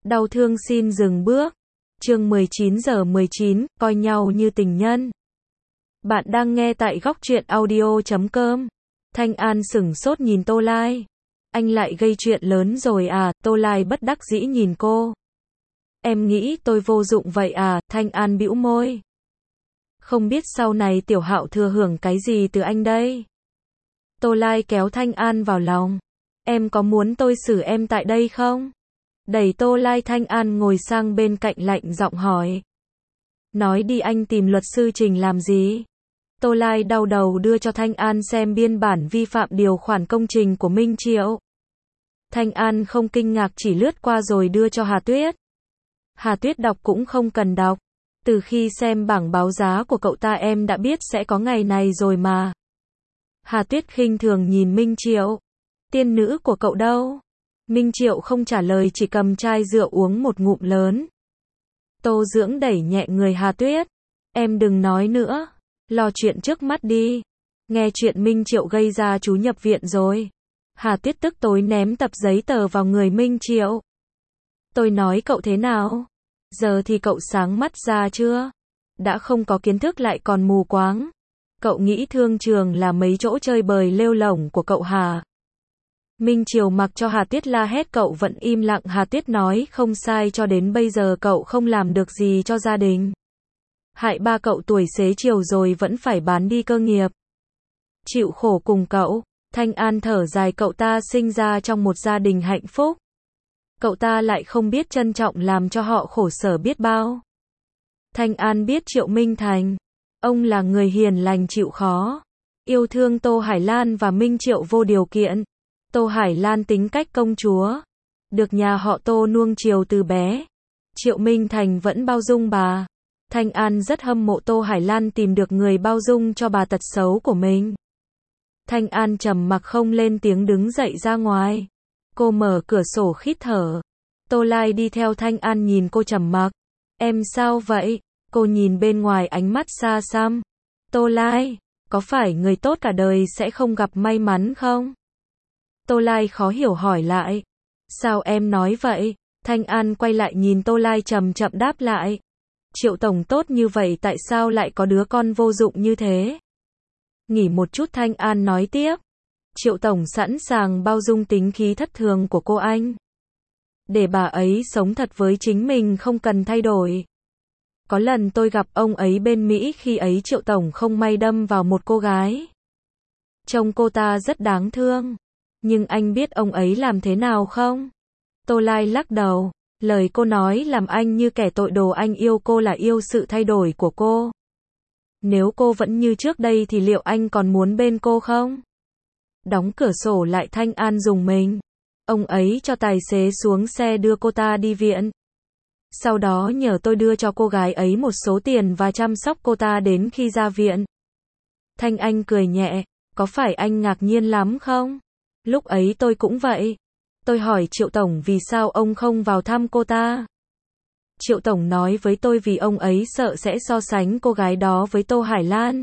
Đau thương xin dừng bước. Chương 19:19, coi nhau như tình nhân. Bạn đang nghe tại góc truyện audio.com. Thanh An sửng sốt nhìn Tô Lai. Anh lại gây chuyện lớn rồi à? Tô Lai bất đắc dĩ nhìn cô. Em nghĩ tôi vô dụng vậy à? Thanh An bĩu môi. Không biết sau này Tiểu Hạo thừa hưởng cái gì từ anh đây? Tô Lai kéo Thanh An vào lòng. Em có muốn tôi xử em tại đây không? Đẩy Tô Lai. Thanh An ngồi sang bên cạnh lạnh giọng hỏi. Nói đi, anh tìm luật sư Trình làm gì? Tô Lai đau đầu đưa cho Thanh An xem biên bản vi phạm điều khoản công trình của Minh Triệu. Thanh An không kinh ngạc, chỉ lướt qua rồi đưa cho Hà Tuyết. Hà Tuyết đọc cũng không cần đọc. Từ khi xem bảng báo giá của cậu ta em đã biết sẽ có ngày này rồi mà. Hà Tuyết khinh thường nhìn Minh Triệu. Tiên nữ của cậu đâu? Minh Triệu không trả lời, chỉ cầm chai rượu uống một ngụm lớn. Tô Dưỡng đẩy nhẹ người Hà Tuyết. Em đừng nói nữa. Lo chuyện trước mắt đi. Nghe chuyện Minh Triệu gây ra chú nhập viện rồi. Hà Tuyết tức tối ném tập giấy tờ vào người Minh Triệu. Tôi nói cậu thế nào? Giờ thì cậu sáng mắt ra chưa? Đã không có kiến thức lại còn mù quáng. Cậu nghĩ thương trường là mấy chỗ chơi bời lêu lổng của cậu hả? Minh Triều mặc cho Hà Tuyết la hét, cậu vẫn im lặng. Hà Tuyết nói không sai, cho đến bây giờ cậu không làm được gì cho gia đình. Hại ba cậu tuổi xế chiều rồi vẫn phải bán đi cơ nghiệp. Chịu khổ cùng cậu. Thanh An thở dài, cậu ta sinh ra trong một gia đình hạnh phúc. Cậu ta lại không biết trân trọng, làm cho họ khổ sở biết bao. Thanh An biết Triệu Minh Thành. Ông là người hiền lành chịu khó. Yêu thương Tô Hải Lan và Minh Triệu vô điều kiện. Tô Hải Lan tính cách công chúa. Được nhà họ Tô nuông chiều từ bé. Triệu Minh Thành vẫn bao dung bà. Thanh An rất hâm mộ Tô Hải Lan tìm được người bao dung cho bà tật xấu của mình. Thanh An trầm mặc không lên tiếng, đứng dậy ra ngoài. Cô mở cửa sổ khít thở. Tô Lai đi theo Thanh An, nhìn cô trầm mặc. Em sao vậy? Cô nhìn bên ngoài, ánh mắt xa xăm. Tô Lai, có phải người tốt cả đời sẽ không gặp may mắn không? Tô Lai khó hiểu hỏi lại. Sao em nói vậy? Thanh An quay lại nhìn Tô Lai chậm chậm đáp lại. Triệu tổng tốt như vậy tại sao lại có đứa con vô dụng như thế? Nghỉ một chút, Thanh An nói tiếp. Triệu tổng sẵn sàng bao dung tính khí thất thường của cô anh. Để bà ấy sống thật với chính mình, không cần thay đổi. Có lần tôi gặp ông ấy bên Mỹ, khi ấy Triệu tổng không may đâm vào một cô gái. Trông cô ta rất đáng thương. Nhưng anh biết ông ấy làm thế nào không? Tô Lai lắc đầu. Lời cô nói làm anh như kẻ tội đồ. Anh yêu cô là yêu sự thay đổi của cô. Nếu cô vẫn như trước đây thì liệu anh còn muốn bên cô không? Đóng cửa sổ lại, Thanh An dùng mình. Ông ấy cho tài xế xuống xe đưa cô ta đi viện. Sau đó nhờ tôi đưa cho cô gái ấy một số tiền và chăm sóc cô ta đến khi ra viện. Thanh Anh cười nhẹ. Có phải anh ngạc nhiên lắm không? Lúc ấy tôi cũng vậy. Tôi hỏi Triệu tổng vì sao ông không vào thăm cô ta. Triệu tổng nói với tôi vì ông ấy sợ sẽ so sánh cô gái đó với Tô Hải Lan.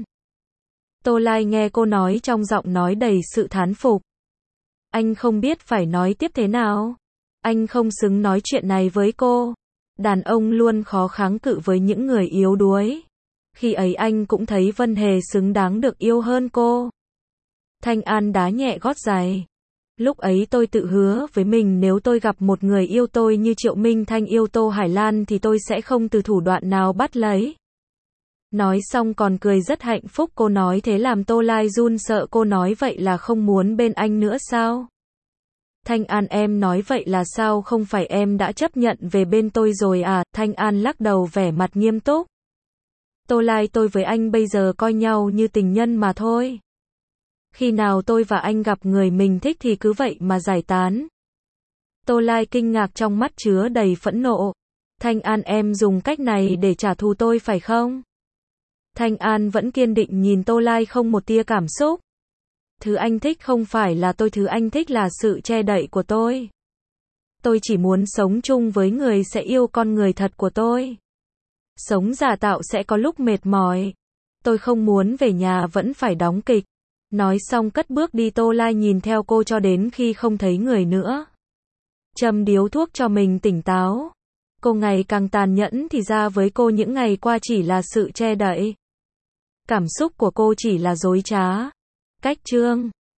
Tô Lai nghe cô nói trong giọng nói đầy sự thán phục. Anh không biết phải nói tiếp thế nào. Anh không xứng nói chuyện này với cô. Đàn ông luôn khó kháng cự với những người yếu đuối. Khi ấy anh cũng thấy Vân Hề xứng đáng được yêu hơn cô. Thanh An đá nhẹ gót giày. Lúc ấy tôi tự hứa với mình, nếu tôi gặp một người yêu tôi như Triệu Minh Thành yêu Tô Hải Lan thì tôi sẽ không từ thủ đoạn nào bắt lấy. Nói xong còn cười rất hạnh phúc. Cô nói thế làm Tô Lai run sợ. Cô nói vậy là không muốn bên anh nữa sao? Thanh An, em nói vậy là sao? Không phải em đã chấp nhận về bên tôi rồi à? Thanh An lắc đầu vẻ mặt nghiêm túc. Tô Lai, tôi với anh bây giờ coi nhau như tình nhân mà thôi. Khi nào tôi và anh gặp người mình thích thì cứ vậy mà giải tán. Tô Lai kinh ngạc, trong mắt chứa đầy phẫn nộ. Thanh An, em dùng cách này để trả thù tôi phải không? Thanh An vẫn kiên định nhìn Tô Lai không một tia cảm xúc. Thứ anh thích không phải là tôi, thứ anh thích là sự che đậy của tôi. Tôi chỉ muốn sống chung với người sẽ yêu con người thật của tôi. Sống giả tạo sẽ có lúc mệt mỏi. Tôi không muốn về nhà vẫn phải đóng kịch. Nói xong cất bước đi. Tô Lai nhìn theo cô cho đến khi không thấy người nữa. châm điếu thuốc cho mình tỉnh táo. Cô ngày càng tàn nhẫn thì ra với cô những ngày qua chỉ là sự che đậy. Cảm xúc của cô chỉ là dối trá. Cách chương